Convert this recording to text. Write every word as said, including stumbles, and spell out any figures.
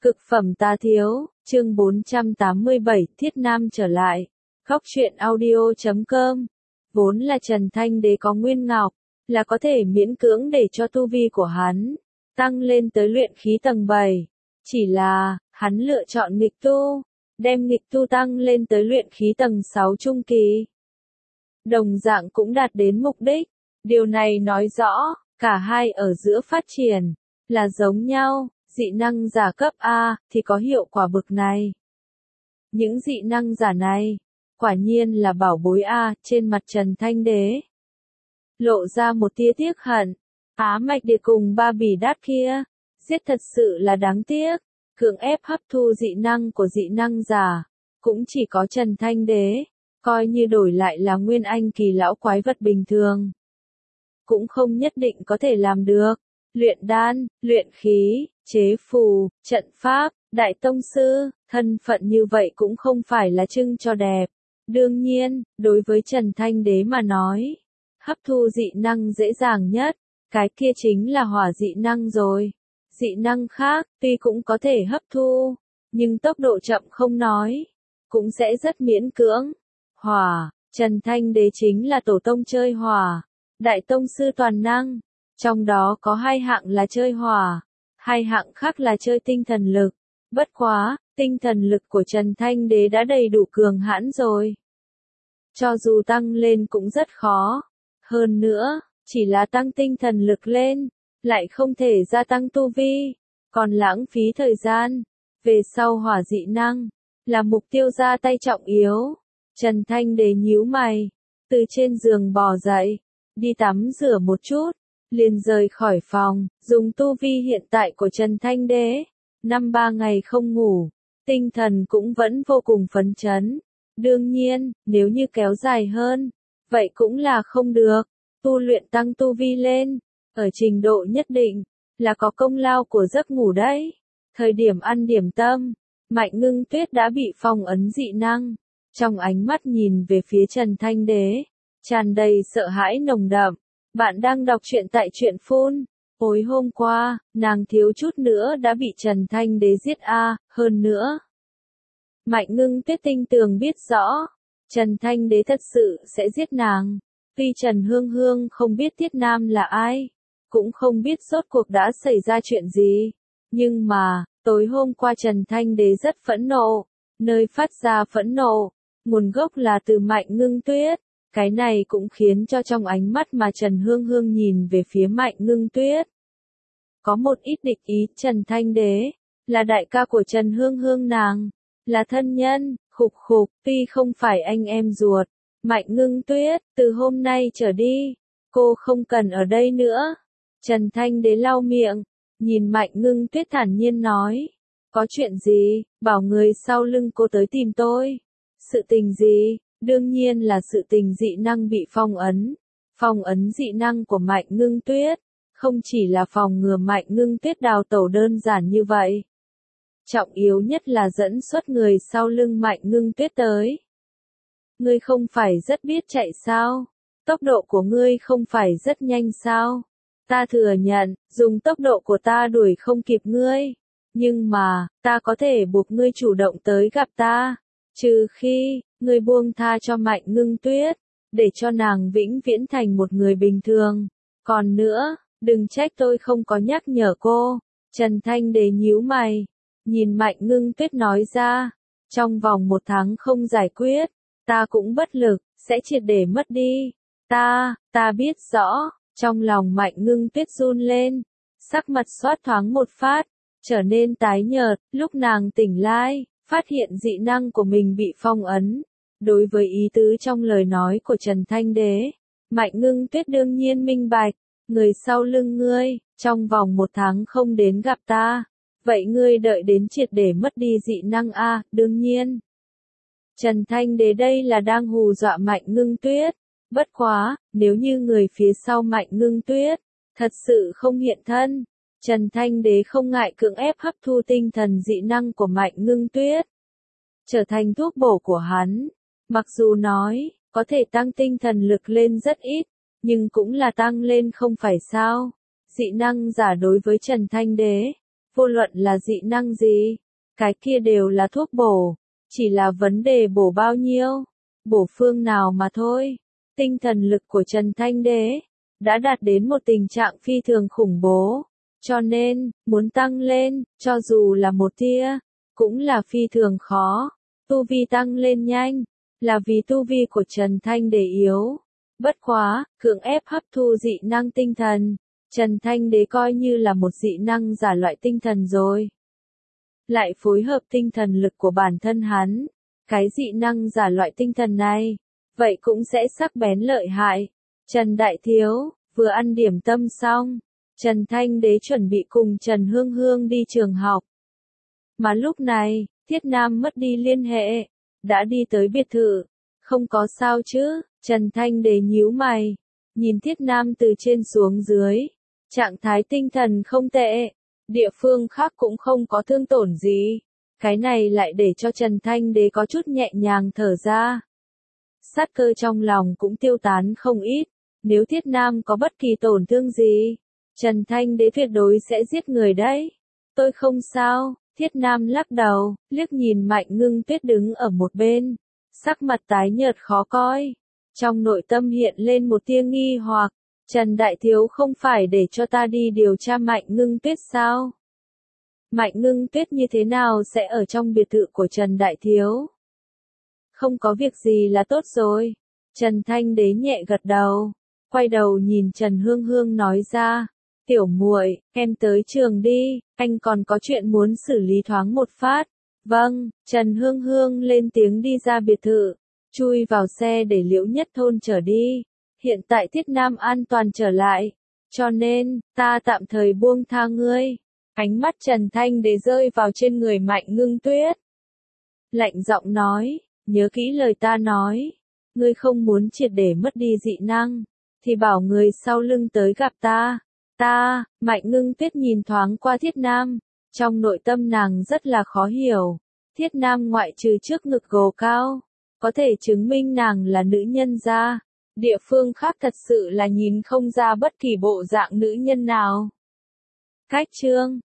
Cực phẩm tá thiếu, chương bốn trăm tám mươi bảy, Thiết Nam trở lại. Góc truyện audio chấm com. Vốn là Trần Thanh Đế có nguyên ngọc, là có thể miễn cưỡng để cho tu vi của hắn tăng lên tới luyện khí tầng bảy. Chỉ là, hắn lựa chọn nghịch tu, đem nghịch tu tăng lên tới luyện khí tầng sáu trung kỳ. Đồng dạng cũng đạt đến mục đích. Điều này nói rõ, cả hai ở giữa phát triển là giống nhau. Dị năng giả cấp A thì có hiệu quả bực này. Những dị năng giả này, quả nhiên là bảo bối A. Trên mặt Trần Thanh Đế lộ ra một tia tiếc hận. Á Mạch Địa cùng ba bỉ đát kia, giết thật sự là đáng tiếc. Cưỡng ép hấp thu dị năng của dị năng giả, cũng chỉ có Trần Thanh Đế, coi như đổi lại là nguyên anh kỳ lão quái vật bình thường, cũng không nhất định có thể làm được. Luyện đan, luyện khí, chế phù, trận pháp, đại tông sư, thân phận như vậy cũng không phải là trưng cho đẹp. Đương nhiên, đối với Trần Thanh Đế mà nói, hấp thu dị năng dễ dàng nhất, cái kia chính là hỏa dị năng rồi. Dị năng khác, tuy cũng có thể hấp thu, nhưng tốc độ chậm không nói, cũng sẽ rất miễn cưỡng. Hỏa, Trần Thanh Đế chính là tổ tông chơi hỏa, đại tông sư toàn năng. Trong đó có hai hạng là chơi hỏa, hai hạng khác là chơi tinh thần lực. Bất quá, tinh thần lực của Trần Thanh Đế đã đầy đủ cường hãn rồi. Cho dù tăng lên cũng rất khó. Hơn nữa, chỉ là tăng tinh thần lực lên, lại không thể gia tăng tu vi, còn lãng phí thời gian. Về sau hỏa dị năng, là mục tiêu ra tay trọng yếu. Trần Thanh Đế nhíu mày, từ trên giường bò dậy, đi tắm rửa một chút. Liền rời khỏi phòng, dùng tu vi hiện tại của Trần Thanh Đế, năm ba ngày không ngủ, tinh thần cũng vẫn vô cùng phấn chấn. Đương nhiên, nếu như kéo dài hơn, vậy cũng là không được. Tu luyện tăng tu vi lên, ở trình độ nhất định, là có công lao của giấc ngủ đấy. Thời điểm ăn điểm tâm, Mạnh Ngưng Tuyết đã bị phong ấn dị năng, trong ánh mắt nhìn về phía Trần Thanh Đế, tràn đầy sợ hãi nồng đậm. Bạn đang đọc truyện tại truyện phun. Tối hôm qua, nàng thiếu chút nữa đã bị Trần Thanh Đế giết a, hơn nữa. Mạnh Ngưng Tuyết tinh tường biết rõ, Trần Thanh Đế thật sự sẽ giết nàng. Tuy Trần Hương Hương không biết Thiết Nam là ai, cũng không biết rốt cuộc đã xảy ra chuyện gì. Nhưng mà, tối hôm qua Trần Thanh Đế rất phẫn nộ, nơi phát ra phẫn nộ, nguồn gốc là từ Mạnh Ngưng Tuyết. Cái này cũng khiến cho trong ánh mắt mà Trần Hương Hương nhìn về phía Mạnh Ngưng Tuyết, có một ít địch ý. Trần Thanh Đế là đại ca của Trần Hương Hương nàng, là thân nhân, khục khục, tuy không phải anh em ruột. Mạnh Ngưng Tuyết, từ hôm nay trở đi, cô không cần ở đây nữa. Trần Thanh Đế lau miệng, nhìn Mạnh Ngưng Tuyết thản nhiên nói, có chuyện gì, bảo người sau lưng cô tới tìm tôi. Sự tình gì? Đương nhiên là sự tình dị năng bị phong ấn. Phong ấn dị năng của Mạnh Ngưng Tuyết, không chỉ là phòng ngừa Mạnh Ngưng Tuyết đào tẩu đơn giản như vậy. Trọng yếu nhất là dẫn xuất người sau lưng Mạnh Ngưng Tuyết tới. Ngươi không phải rất biết chạy sao? Tốc độ của ngươi không phải rất nhanh sao? Ta thừa nhận, dùng tốc độ của ta đuổi không kịp ngươi. Nhưng mà, ta có thể buộc ngươi chủ động tới gặp ta. Trừ khi, ngươi buông tha cho Mạnh Ngưng Tuyết, để cho nàng vĩnh viễn thành một người bình thường. Còn nữa, đừng trách tôi không có nhắc nhở cô. Trần Thanh Đế nhíu mày, nhìn Mạnh Ngưng Tuyết nói ra, trong vòng một tháng không giải quyết, ta cũng bất lực, sẽ triệt để mất đi. Ta, ta biết rõ, trong lòng Mạnh Ngưng Tuyết run lên, sắc mặt xoát thoáng một phát, trở nên tái nhợt. Lúc nàng tỉnh lại, phát hiện dị năng của mình bị phong ấn. Đối với ý tứ trong lời nói của Trần Thanh Đế, Mạnh Ngưng Tuyết đương nhiên minh bạch, người sau lưng ngươi, trong vòng một tháng không đến gặp ta, vậy ngươi đợi đến triệt để mất đi dị năng a, đương nhiên. Trần Thanh Đế đây là đang hù dọa Mạnh Ngưng Tuyết, bất quá, nếu như người phía sau Mạnh Ngưng Tuyết, thật sự không hiện thân, Trần Thanh Đế không ngại cưỡng ép hấp thu tinh thần dị năng của Mạnh Ngưng Tuyết, trở thành thuốc bổ của hắn. Mặc dù nói, có thể tăng tinh thần lực lên rất ít, nhưng cũng là tăng lên không phải sao. Dị năng giả đối với Trần Thanh Đế, Vô luận là dị năng gì, cái kia đều là thuốc bổ, chỉ là vấn đề bổ bao nhiêu, bổ phương nào mà thôi. Tinh thần lực của Trần Thanh Đế đã đạt đến một tình trạng phi thường khủng bố, cho nên, muốn tăng lên, cho dù là một tia, cũng là phi thường khó. Tu vi tăng lên nhanh, là vì tu vi của Trần Thanh Đế yếu. Bất quá, cưỡng ép hấp thu dị năng tinh thần, Trần Thanh Đế coi như là một dị năng giả loại tinh thần rồi. Lại phối hợp tinh thần lực của bản thân hắn, cái dị năng giả loại tinh thần này, vậy cũng sẽ sắc bén lợi hại. Trần Đại Thiếu, vừa ăn điểm tâm xong, Trần Thanh Đế chuẩn bị cùng Trần Hương Hương đi trường học. Mà lúc này, Thiết Nam mất đi liên hệ, đã đi tới biệt thự. Không có sao chứ, Trần Thanh Đế nhíu mày, nhìn Thiết Nam từ trên xuống dưới, trạng thái tinh thần không tệ, địa phương khác cũng không có thương tổn gì. Cái này lại để cho Trần Thanh Đế có chút nhẹ nhàng thở ra. Sát cơ trong lòng cũng tiêu tán không ít, nếu Thiết Nam có bất kỳ tổn thương gì, Trần Thanh Đế tuyệt đối sẽ giết người đấy. Tôi không sao, Thiết Nam lắc đầu, liếc nhìn Mạnh Ngưng Tuyết đứng ở một bên, sắc mặt tái nhợt khó coi. Trong nội tâm hiện lên một tia nghi hoặc, Trần Đại Thiếu không phải để cho ta đi điều tra Mạnh Ngưng Tuyết sao? Mạnh Ngưng Tuyết như thế nào sẽ ở trong biệt thự của Trần Đại Thiếu? Không có việc gì là tốt rồi. Trần Thanh Đế nhẹ gật đầu, quay đầu nhìn Trần Hương Hương nói ra, tiểu muội, em tới trường đi, anh còn có chuyện muốn xử lý thoáng một phát. Vâng, Trần Hương Hương lên tiếng đi ra biệt thự, chui vào xe để Liễu Nhất Thôn chở đi. Hiện tại Thiết Nam an toàn trở lại, cho nên, ta tạm thời buông tha ngươi. Ánh mắt Trần Thanh Đế rơi vào trên người Mạnh Ngưng Tuyết. Lạnh giọng nói, nhớ kỹ lời ta nói, ngươi không muốn triệt để mất đi dị năng, thì bảo người sau lưng tới gặp ta. Ta, Mạnh Ngưng Tuyết nhìn thoáng qua Thiết Nam, trong nội tâm nàng rất là khó hiểu. Thiết Nam ngoại trừ trước ngực gồ cao, có thể chứng minh nàng là nữ nhân ra, địa phương khác thật sự là nhìn không ra bất kỳ bộ dạng nữ nhân nào. Cách chương